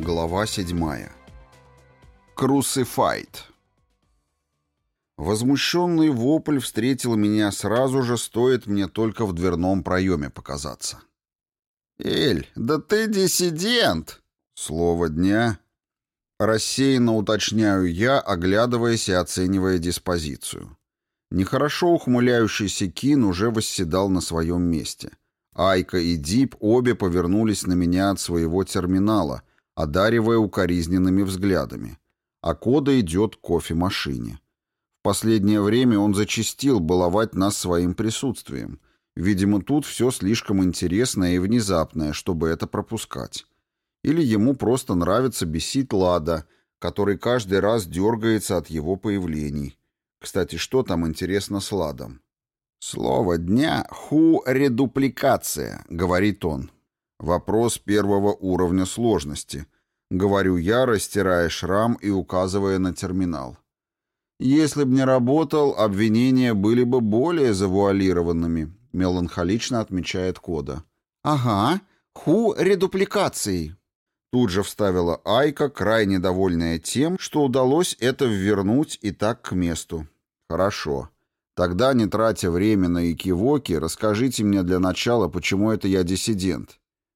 Глава 7. Crucified. Возмущенный вопль встретил меня сразу же, стоит мне только в дверном проеме показаться. «Эль, да ты диссидент!» Слово дня. Рассеянно уточняю я, оглядываясь и оценивая диспозицию. Нехорошо ухмыляющийся Кин уже восседал на своем месте. Айка и Дип обе повернулись на меня от своего терминала, одаривая укоризненными взглядами. А Кода идет к кофемашине. В последнее время он зачастил баловать нас своим присутствием. Видимо, тут все слишком интересное и внезапное, чтобы это пропускать. Или ему просто нравится бесить Лада, который каждый раз дергается от его появлений. Кстати, что там интересно с Ладом? «Слово дня — ху-редупликация», — говорит он. Вопрос первого уровня сложности. Говорю я, растирая шрам и указывая на терминал. Если б не работал, обвинения были бы более завуалированными, меланхолично отмечает Кода. «Ага, ху-редупликацией», — тут же вставила Айка, крайне довольная тем, что удалось это ввернуть и так к месту. «Хорошо. Тогда, не тратя время на экивоки, расскажите мне для начала, почему это я диссидент».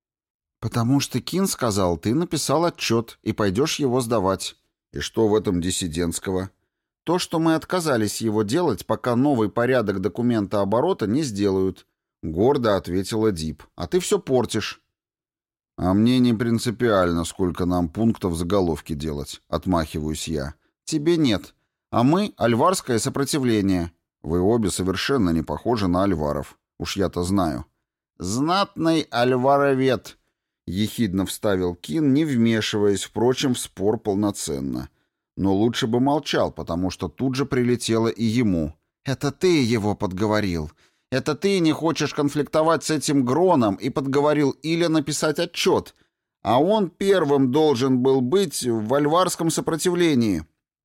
«Потому что Кин сказал, ты написал отчет и пойдешь его сдавать». «И что в этом диссидентского?» «То, что мы отказались его делать, пока новый порядок документооборота не сделают», — гордо ответила Дип. «А ты все портишь». «А мне не принципиально, сколько нам пунктов в заголовке делать», — отмахиваюсь я. «Тебе нет. А мы — альварское сопротивление». «Вы обе совершенно не похожи на альваров. Уж я-то знаю». «Знатный альваровед», — ехидно вставил Кин, не вмешиваясь, впрочем, в спор полноценно. Но лучше бы молчал, потому что тут же прилетело и ему. «Это ты его подговорил. Это ты не хочешь конфликтовать с этим Гроном и подговорил Иля написать отчет. А он первым должен был быть в альварском сопротивлении».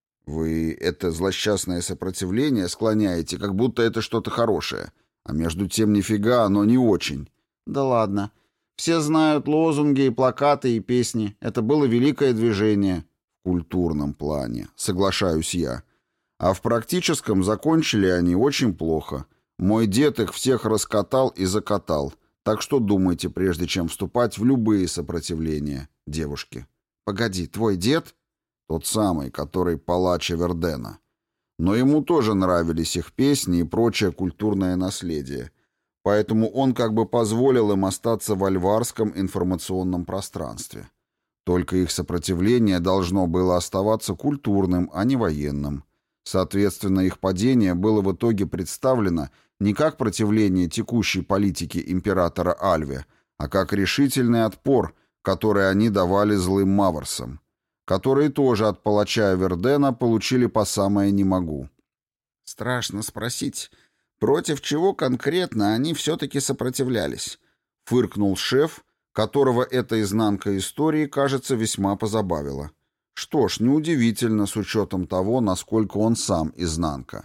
«Вы это злосчастное сопротивление склоняете, как будто это что-то хорошее. А между тем нифига оно не очень». «Да ладно. Все знают лозунги и плакаты и песни. Это было великое движение». «В культурном плане, соглашаюсь я. А в практическом закончили они очень плохо. Мой дед их всех раскатал и закатал. Так что думайте, прежде чем вступать в любые сопротивления, девушки». «Погоди, твой дед?» «Тот самый, который палач Эвердена. Но ему тоже нравились их песни и прочее культурное наследие. Поэтому он как бы позволил им остаться в альварском информационном пространстве. Только их сопротивление должно было оставаться культурным, а не военным. Соответственно, их падение было в итоге представлено не как противление текущей политике императора Альве, а как решительный отпор, который они давали злым маврсам, которые тоже от палача Эвердена получили по самое «не могу». «Страшно спросить, против чего конкретно они все-таки сопротивлялись?» — фыркнул шеф, которого эта изнанка истории, кажется, весьма позабавила. Что ж, неудивительно с учетом того, насколько он сам изнанка.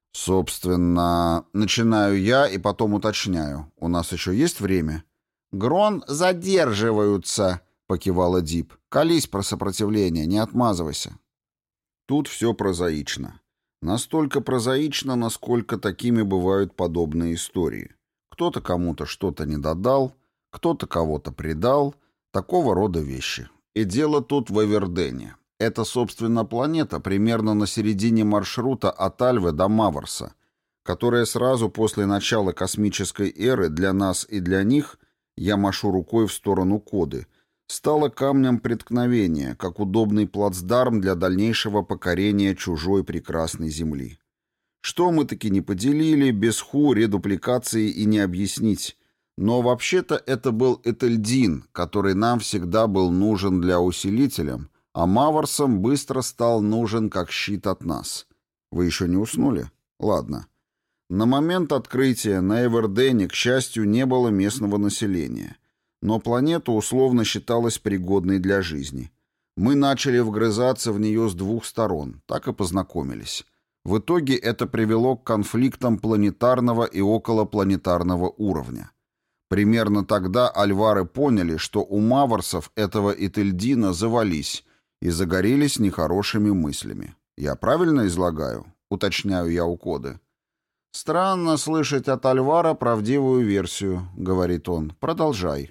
Собственно, начинаю я и потом уточняю. У нас еще есть время? «Грон задерживаются», — покивала Дип. «Колись про сопротивление, не отмазывайся». Тут все прозаично. Настолько прозаично, насколько такими бывают подобные истории. Кто-то кому-то что-то не додал, кто-то кого-то предал, такого рода вещи. И дело тут в Эвердене. Это, собственно, планета примерно на середине маршрута от Альвы до Маврса, которая сразу после начала космической эры для нас и для них, я машу рукой в сторону Коды, стала камнем преткновения, как удобный плацдарм для дальнейшего покорения чужой прекрасной Земли. Что мы таки не поделили, без редупликации и не объяснить. Но вообще-то это был Этельдин, который нам всегда был нужен для усилителя, а маврсам быстро стал нужен как щит от нас. Вы еще не уснули? Ладно. На момент открытия на Эвердене, к счастью, не было местного населения. Но планета условно считалась пригодной для жизни. Мы начали вгрызаться в нее с двух сторон, так и познакомились. В итоге это привело к конфликтам планетарного и околопланетарного уровня. Примерно тогда альвары поняли, что у маварсов этого Ительдина завались и загорелись нехорошими мыслями. Я правильно излагаю? Уточняю я у Коды. «Странно слышать от Альвара правдивую версию», — говорит он. «Продолжай».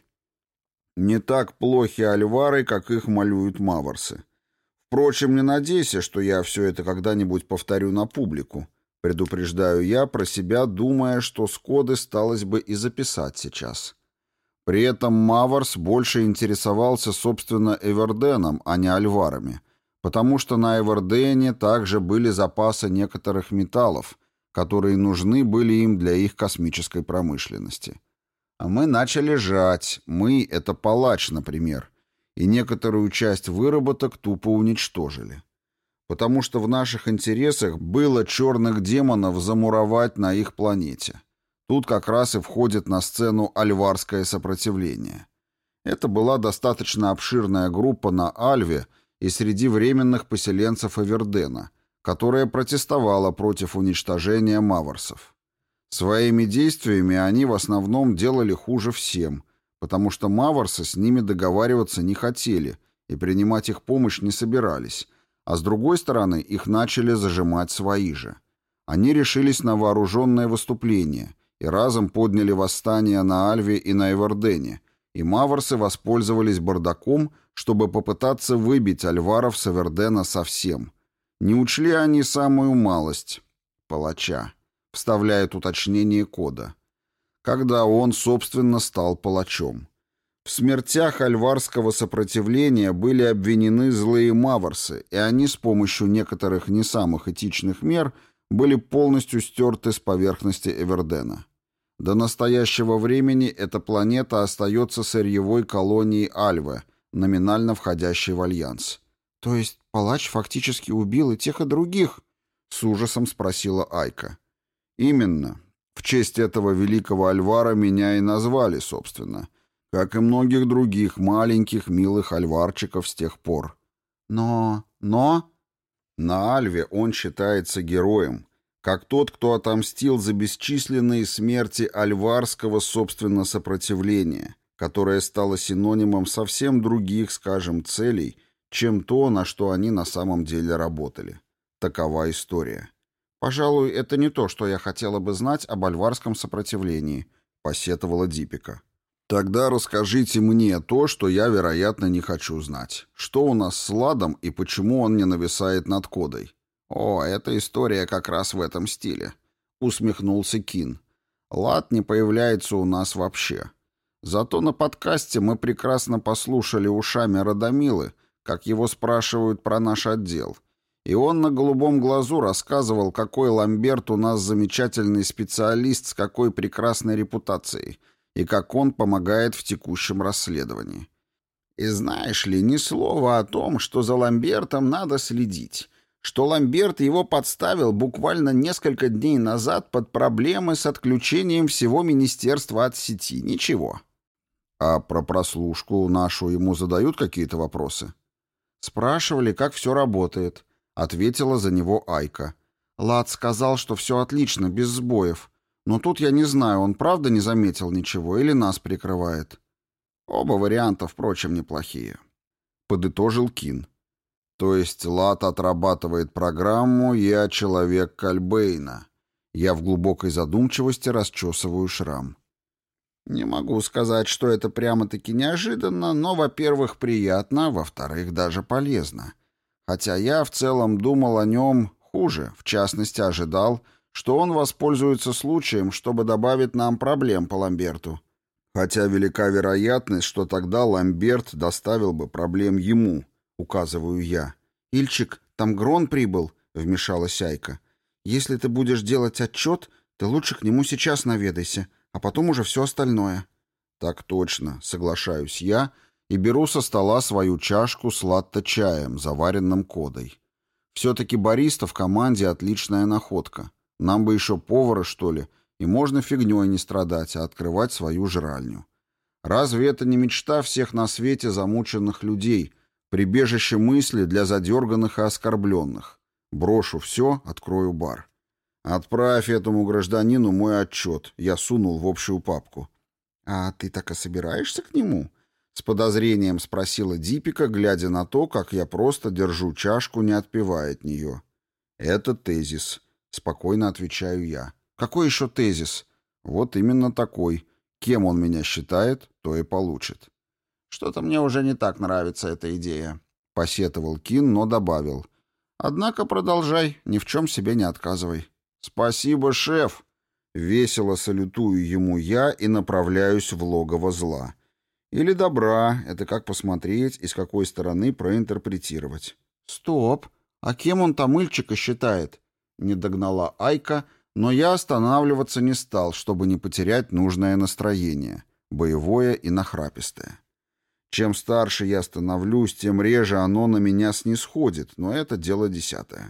«Не так плохи альвары, как их малюют маварсы. Впрочем, не надейся, что я все это когда-нибудь повторю на публику. Предупреждаю я про себя, думая, что с Коды сталось бы и записать сейчас». При этом Маварс больше интересовался, собственно, Эверденом, а не альварами, потому что на Эвердене также были запасы некоторых металлов, которые нужны были им для их космической промышленности. А мы начали жать, мы — это палач, например, и некоторую часть выработок тупо уничтожили. Потому что в наших интересах было черных демонов замуровать на их планете. Тут как раз и входит на сцену альварское сопротивление. Это была достаточно обширная группа на Альве и среди временных поселенцев Эвердена, которая протестовала против уничтожения маварсов. Своими действиями они в основном делали хуже всем, потому что маварсы с ними договариваться не хотели и принимать их помощь не собирались, а с другой стороны их начали зажимать свои же. Они решились на вооруженное выступление и разом подняли восстание на Альве и на Эвердене, и маварсы воспользовались бардаком, чтобы попытаться выбить альваров с Эвердена совсем. Не учли они самую малость — палача, вставляет уточнение Кода. Когда он, собственно, стал палачом. В смертях альварского сопротивления были обвинены злые маварсы, и они с помощью некоторых не самых этичных мер были полностью стерты с поверхности Эвердена. До настоящего времени эта планета остается сырьевой колонией Альвы, номинально входящей в Альянс. «То есть палач фактически убил и тех, и других?» — с ужасом спросила Айка. «Именно. В честь этого великого Альвара меня и назвали, собственно, как и многих других маленьких милых альварчиков с тех пор. Но... На Альве он считается героем, как тот, кто отомстил за бесчисленные смерти альварского, собственно, сопротивления, которое стало синонимом совсем других, скажем, целей, чем то, на что они на самом деле работали. Такова история. «Пожалуй, это не то, что я хотела бы знать об альварском сопротивлении», — посетовала Дипика. «Тогда расскажите мне то, что я, вероятно, не хочу знать. Что у нас с Ладом и почему он не нависает над Кодой?» «О, эта история как раз в этом стиле», — усмехнулся Кин. «Лад не появляется у нас вообще. Зато на подкасте мы прекрасно послушали ушами Радомилы, как его спрашивают про наш отдел. И он на голубом глазу рассказывал, какой Ламберт у нас замечательный специалист с какой прекрасной репутацией, и как он помогает в текущем расследовании. И знаешь ли, ни слова о том, что за Ламбертом надо следить, что Ламберт его подставил буквально несколько дней назад под проблемы с отключением всего министерства от сети. Ничего. А про прослушку нашу ему задают какие-то вопросы? Спрашивали, как все работает. Ответила за него Айка. Лад сказал, что все отлично, без сбоев. Но тут я не знаю, он правда не заметил ничего или нас прикрывает. Оба варианта, впрочем, неплохие. Подытожил Кин. То есть Лад отрабатывает программу «Я человек Кальбейна». Я в глубокой задумчивости расчесываю шрам. Не могу сказать, что это прямо-таки неожиданно, но, во-первых, приятно, во-вторых, даже полезно. Хотя я в целом думал о нем хуже, в частности, ожидал, что он воспользуется случаем, чтобы добавить нам проблем по Ламберту. Хотя велика вероятность, что тогда Ламберт доставил бы проблем ему, указываю я. «Ильчик, там Грон прибыл», — вмешалась Айка. «Если ты будешь делать отчет, ты лучше к нему сейчас наведайся, а потом уже все остальное». «Так точно», — соглашаюсь я и беру со стола свою чашку с латте-чаем, заваренным Кодой. Все-таки бариста в команде — отличная находка. Нам бы еще повара, что ли, и можно фигней не страдать, а открывать свою жральню. Разве это не мечта всех на свете замученных людей, прибежище мысли для задерганных и оскорбленных? Брошу все, открою бар. Отправь этому гражданину мой отчет, я сунул в общую папку. «А ты так и собираешься к нему?» — с подозрением спросила Дипика, глядя на то, как я просто держу чашку, не отпивая от нее. «Это тезис», — спокойно отвечаю я. «Какой еще тезис?» «Вот именно такой. Кем он меня считает, то и получит». «Что-то мне уже не так нравится эта идея», — посетовал Кин, но добавил. «Однако продолжай, ни в чем себе не отказывай». «Спасибо, шеф!» Весело салютую ему я и направляюсь в логово зла. Или добра, это как посмотреть и с какой стороны проинтерпретировать. «Стоп! А кем он там Ильчика считает?» Не догнала Айка, но я останавливаться не стал, чтобы не потерять нужное настроение, боевое и нахрапистое. Чем старше я становлюсь, тем реже оно на меня снисходит, но это дело десятое.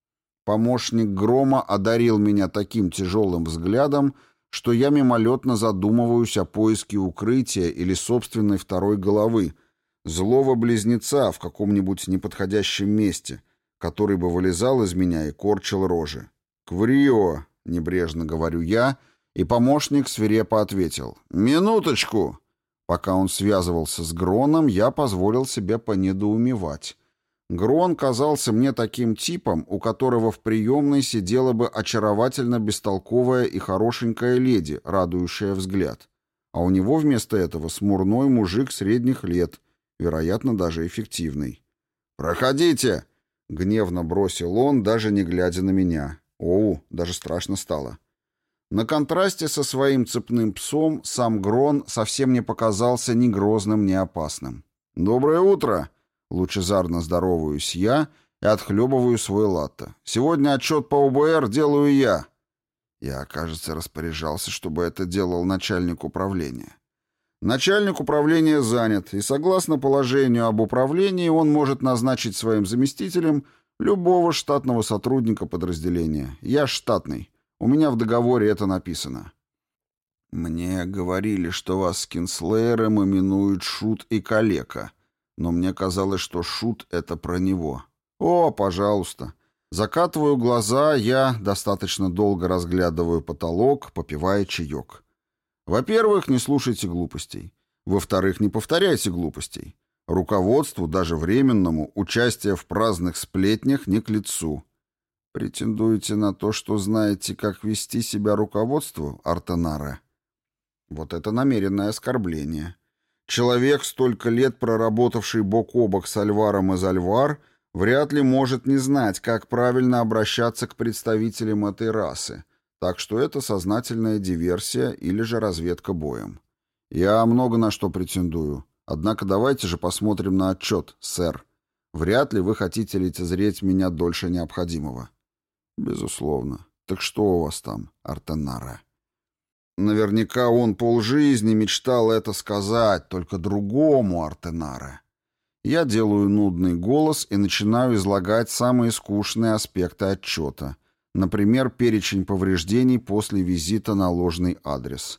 Помощник Грома одарил меня таким тяжелым взглядом, что я мимолетно задумываюсь о поиске укрытия или собственной второй головы, злого близнеца в каком-нибудь неподходящем месте, который бы вылезал из меня и корчил рожи. «Кврио!» — небрежно говорю я, и помощник свирепо ответил. «Минуточку!» Пока он связывался с Гроном, я позволил себе понедоумевать. Грон казался мне таким типом, у которого в приемной сидела бы очаровательно бестолковая и хорошенькая леди, радующая взгляд. А у него вместо этого смурной мужик средних лет, вероятно, даже эффективный. «Проходите!» — гневно бросил он, даже не глядя на меня. Оу, даже страшно стало. На контрасте со своим цепным псом сам Грон совсем не показался ни грозным, ни опасным. «Доброе утро!» — лучезарно здороваюсь я и отхлебываю свой латте. «Сегодня отчет по УБР делаю я». Я, кажется, распоряжался, чтобы это делал начальник управления. Начальник управления занят, и согласно положению об управлении он может назначить своим заместителем любого штатного сотрудника подразделения. Я штатный. У меня в договоре это написано. Мне говорили, что вас с Кинслеером именуют Шут и Калека, но мне казалось, что Шут — это про него. О, пожалуйста. Закатываю глаза, я достаточно долго разглядываю потолок, попивая чаек. Во-первых, не слушайте глупостей. Во-вторых, не повторяйте глупостей. Руководству, даже временному, участие в праздных сплетнях не к лицу. Претендуете на то, что знаете, как вести себя руководству, Артенаре? Вот это намеренное оскорбление. Человек, столько лет проработавший бок о бок с Альваром из Альвар, вряд ли может не знать, как правильно обращаться к представителям этой расы, так что это сознательная диверсия или же разведка боем. Я много на что претендую, однако давайте же посмотрим на отчет, сэр. Вряд ли вы хотите лицезреть меня дольше необходимого. Безусловно. Так что у вас там, Артенаре? Наверняка он полжизни мечтал это сказать, только другому Артенаре. Я делаю нудный голос и начинаю излагать самые скучные аспекты отчета. Например, перечень повреждений после визита на ложный адрес.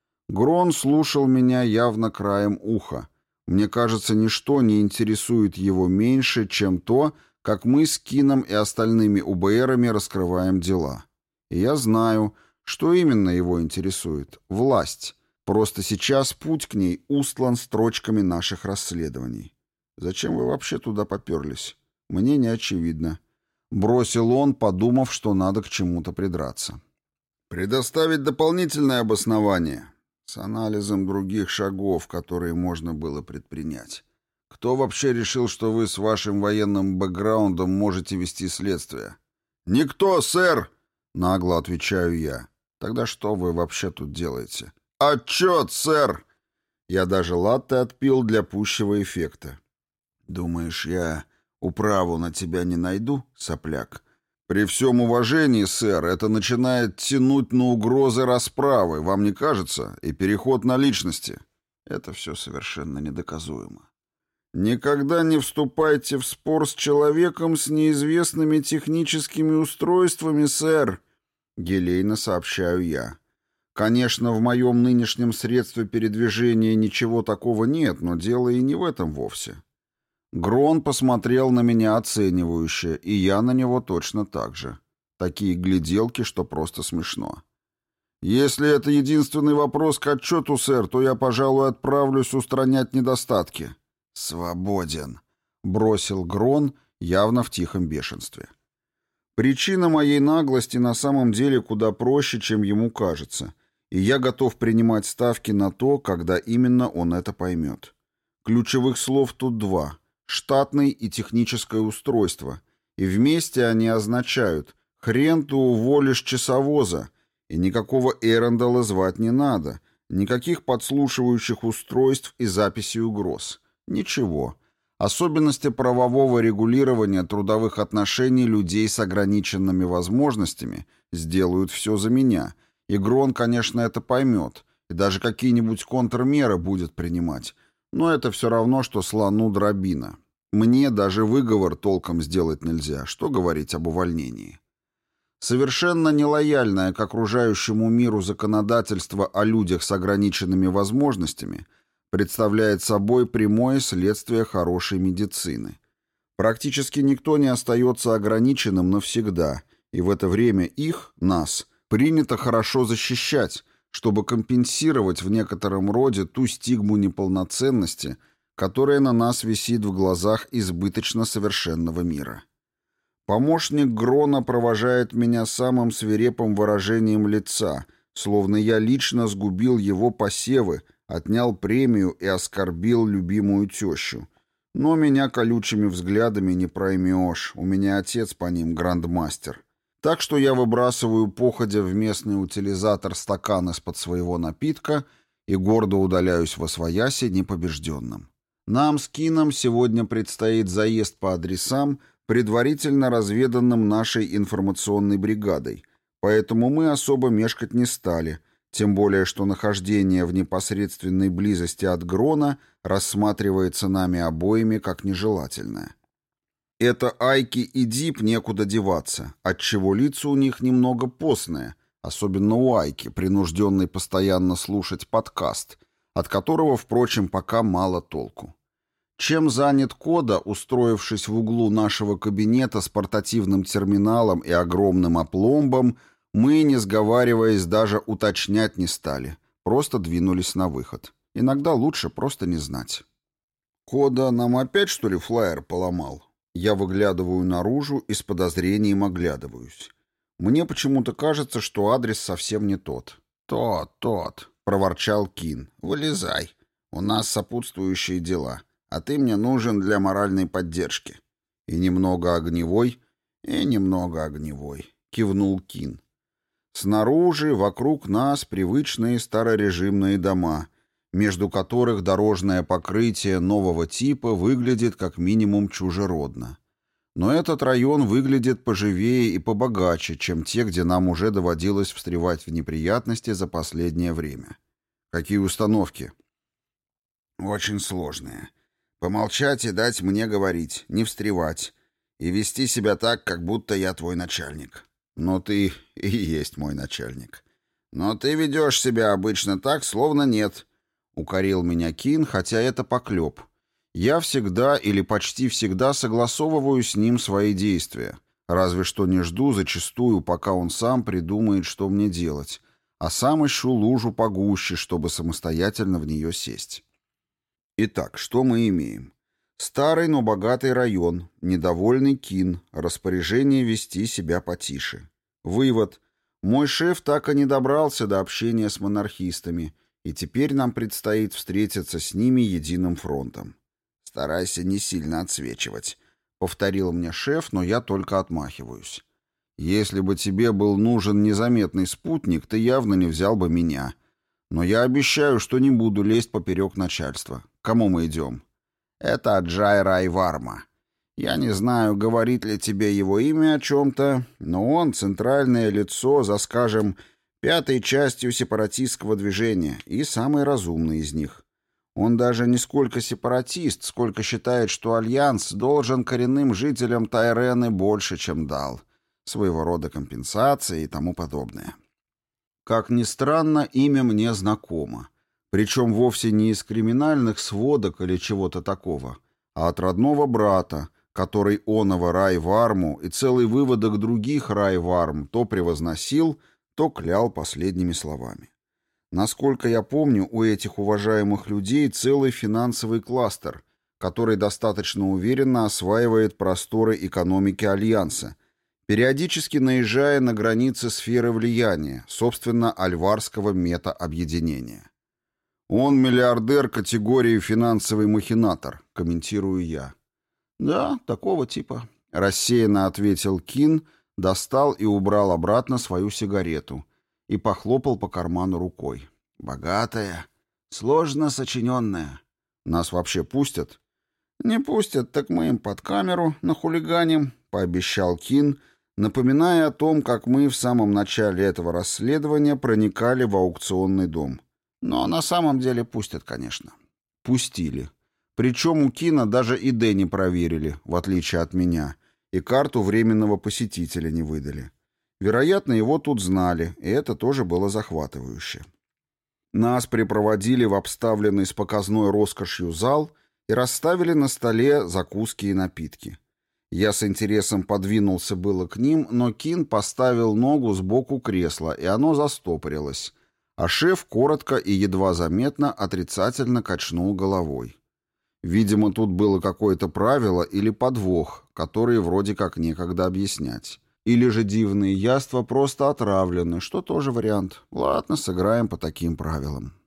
Грон слушал меня явно краем уха. Мне кажется, ничто не интересует его меньше, чем то, как мы с Кином и остальными УБРами раскрываем дела. И я знаю, что именно его интересует. Власть. Просто сейчас путь к ней устлан строчками наших расследований. Зачем вы вообще туда поперлись? Мне не очевидно. Бросил он, подумав, что надо к чему-то придраться. Предоставить дополнительное обоснование с анализом других шагов, которые можно было предпринять. Кто вообще решил, что вы с вашим военным бэкграундом можете вести следствие? Никто, сэр, нагло отвечаю я. Тогда что вы вообще тут делаете? Отчет, сэр! Я даже латте отпил для пущего эффекта. Думаешь, я управу на тебя не найду, сопляк? При всем уважении, сэр, это начинает тянуть на угрозы расправы, вам не кажется? И переход на личности. Это все совершенно недоказуемо. Никогда не вступайте в спор с человеком с неизвестными техническими устройствами, сэр, елейно сообщаю я. Конечно, в моем нынешнем средстве передвижения ничего такого нет, но дело и не в этом вовсе. Грон посмотрел на меня оценивающе, и я на него точно так же. Такие гляделки, что просто смешно. Если это единственный вопрос к отчету, сэр, то я, пожалуй, отправлюсь устранять недостатки». «Свободен», — бросил Грон, явно в тихом бешенстве. Причина моей наглости на самом деле куда проще, чем ему кажется, и я готов принимать ставки на то, когда именно он это поймет. Ключевых слов тут два — штатный и техническое устройство, и вместе они означают «хрен ты уволишь часовоза», и никакого Эрондала звать не надо, никаких подслушивающих устройств и записи угроз. Ничего. Особенности правового регулирования трудовых отношений людей с ограниченными возможностями сделают все за меня. И Грон, конечно, это поймет, и даже какие-нибудь контрмеры будет принимать. Но это все равно, что слону дробина. Мне даже выговор толком сделать нельзя, что говорить об увольнении. Совершенно нелояльное к окружающему миру законодательство о людях с ограниченными возможностями представляет собой прямое следствие хорошей медицины. Практически никто не остается ограниченным навсегда, и в это время их, нас, принято хорошо защищать, чтобы компенсировать в некотором роде ту стигму неполноценности, которая на нас висит в глазах избыточно совершенного мира. Помощник Грона провожает меня самым свирепым выражением лица, словно я лично сгубил его посевы, отнял премию и оскорбил любимую тещу. Но меня колючими взглядами не проймешь, у меня отец по ним грандмастер. Так что я выбрасываю походя в местный утилизатор стакан из-под своего напитка и гордо удаляюсь восвояси непобежденным. Нам с Кином сегодня предстоит заезд по адресам, предварительно разведанным нашей информационной бригадой, поэтому мы особо мешкать не стали, тем более что нахождение в непосредственной близости от Грона рассматривается нами обоими как нежелательное. Это Айки и Дип некуда деваться, отчего лица у них немного постные, особенно у Айки, принужденной постоянно слушать подкаст, от которого, впрочем, пока мало толку. Чем занят Кода, устроившись в углу нашего кабинета с портативным терминалом и огромным опломбом, мы, не сговариваясь, даже уточнять не стали, просто двинулись на выход. Иногда лучше просто не знать. «Кода нам опять, что ли, флаер поломал?» Я выглядываю наружу и с подозрением оглядываюсь. Мне почему-то кажется, что адрес совсем не тот. «Тот», — проворчал Кин. «Вылезай. У нас сопутствующие дела. А ты мне нужен для моральной поддержки». «И немного огневой?» «И немного огневой», — кивнул Кин. Снаружи, вокруг нас, привычные старорежимные дома, между которых дорожное покрытие нового типа выглядит как минимум чужеродно. Но этот район выглядит поживее и побогаче, чем те, где нам уже доводилось встревать в неприятности за последнее время. Какие установки? Очень сложные. Помолчать и дать мне говорить, не встревать, и вести себя так, как будто я твой начальник. Но ты и есть мой начальник. Но ты ведешь себя обычно так, словно нет. Укорил меня Кин, хотя это поклеп. Я всегда или почти всегда согласовываю с ним свои действия, разве что не жду зачастую, пока он сам придумает, что мне делать, а сам ищу лужу погуще, чтобы самостоятельно в нее сесть. Итак, что мы имеем? Старый, но богатый район, недовольный Кин, распоряжение вести себя потише. Вывод. Мой шеф так и не добрался до общения с монархистами, и теперь нам предстоит встретиться с ними единым фронтом. «Старайся не сильно отсвечивать», — повторил мне шеф, но я только отмахиваюсь. «Если бы тебе был нужен незаметный спутник, ты явно не взял бы меня. Но я обещаю, что не буду лезть поперек начальства. К кому мы идем?» «Это Аджай Райварма. Я не знаю, говорит ли тебе его имя о чем-то, но он центральное лицо за, скажем, 5-й частью сепаратистского движения и самый разумный из них. Он даже не сколько сепаратист, сколько считает, что Альянс должен коренным жителям Тайрены больше, чем дал. Своего рода компенсации и тому подобное. Как ни странно, имя мне знакомо. Причем вовсе не из криминальных сводок или чего-то такого, а от родного брата, который оного Райварму и целый выводок других Райварм то превозносил, то клял последними словами. Насколько я помню, у этих уважаемых людей целый финансовый кластер, который достаточно уверенно осваивает просторы экономики Альянса, периодически наезжая на границы сферы влияния, собственно, альварского мета-объединения. «Он миллиардер категории финансовый махинатор», — комментирую я. «Да, такого типа», — рассеянно ответил Кин, достал и убрал обратно свою сигарету и похлопал по карману рукой. «Богатая, сложно сочиненная. Нас вообще пустят?» «Не пустят, так мы им под камеру нахулиганим», — пообещал Кин, напоминая о том, как мы в самом начале этого расследования проникали в аукционный дом. «Но на самом деле пустят, конечно». Пустили. Причем у Кина даже ИД не проверили, в отличие от меня, и карту временного посетителя не выдали. Вероятно, его тут знали, и это тоже было захватывающе. Нас припроводили в обставленный с показной роскошью зал и расставили на столе закуски и напитки. Я с интересом подвинулся было к ним, но Кин поставил ногу сбоку кресла, и оно застопорилось, а шеф коротко и едва заметно отрицательно качнул головой. Видимо, тут было какое-то правило или подвох, которые вроде как некогда объяснять. Или же дивные яства просто отравлены, что тоже вариант. Ладно, сыграем по таким правилам.